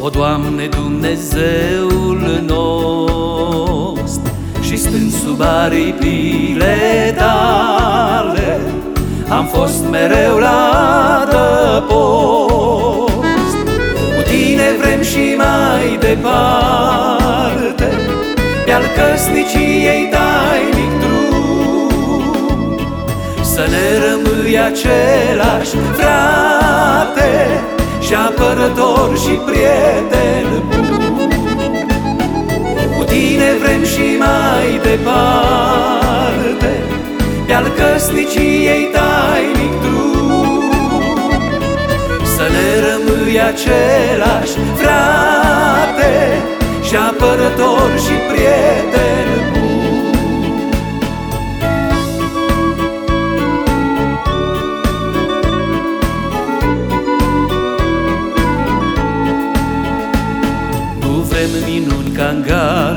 O, Doamne, Dumnezeul nostru, și stând sub aripile Tale, am fost mereu la adăpost. Cu Tine vrem și mai departe, pe-al căsniciei tainic drum, să ne rămâi același frate și apărător și prieten bun. Cu Tine vrem și mai departe, pe-al căsniciei tainic drum, să ne rămâi același frate și apărător și prieten bun. Minuni ca-n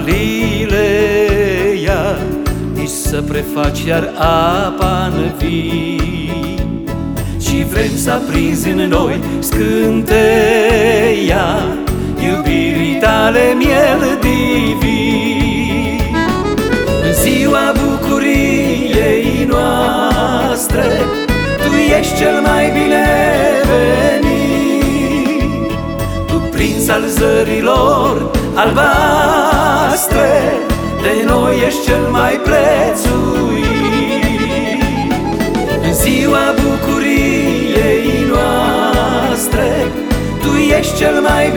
Galileea, nici să prefaci iar apa-n vin, ci vrem să aprinzi în noi scânteia iubirii Tale, miel divin. În ziua bucuriei noastre, Tu ești cel mai binevenit, Tu prinț al zărilor albastre, de noi ești cel mai prețuit. În ziua bucuriei noastre, Tu ești cel mai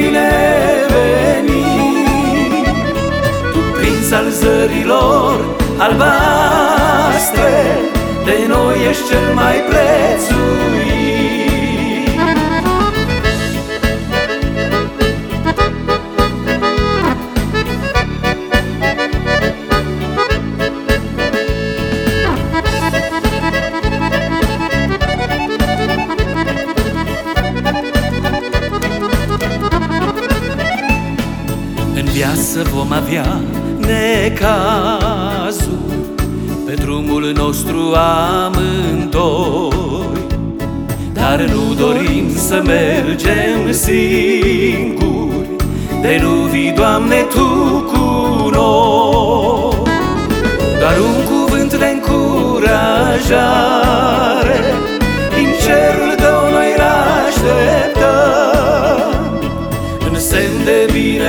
binevenit, Tu prinț al zărilor albastre, de noi ești cel mai prețuit. În viață vom avea necazuri, pe drumul nostru amândoi, dar nu dorim să mergem singuri, de nu vii, Doamne, Tu cu noi. Doar un cuvânt de încurajare din cerul Tău noi l-așteptăm, în semn de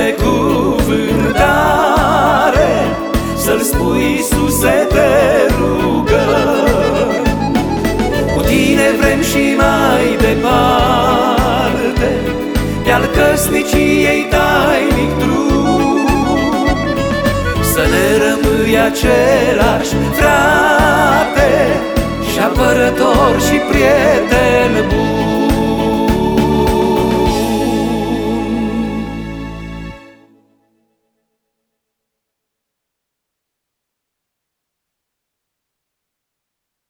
binecuvântare, să-L spui, Iisuse, te rugăm. Cu Tine vrem și mai departe, pe-al căsniciei tainic drum, să ne rămâi același frate și apărător și prieten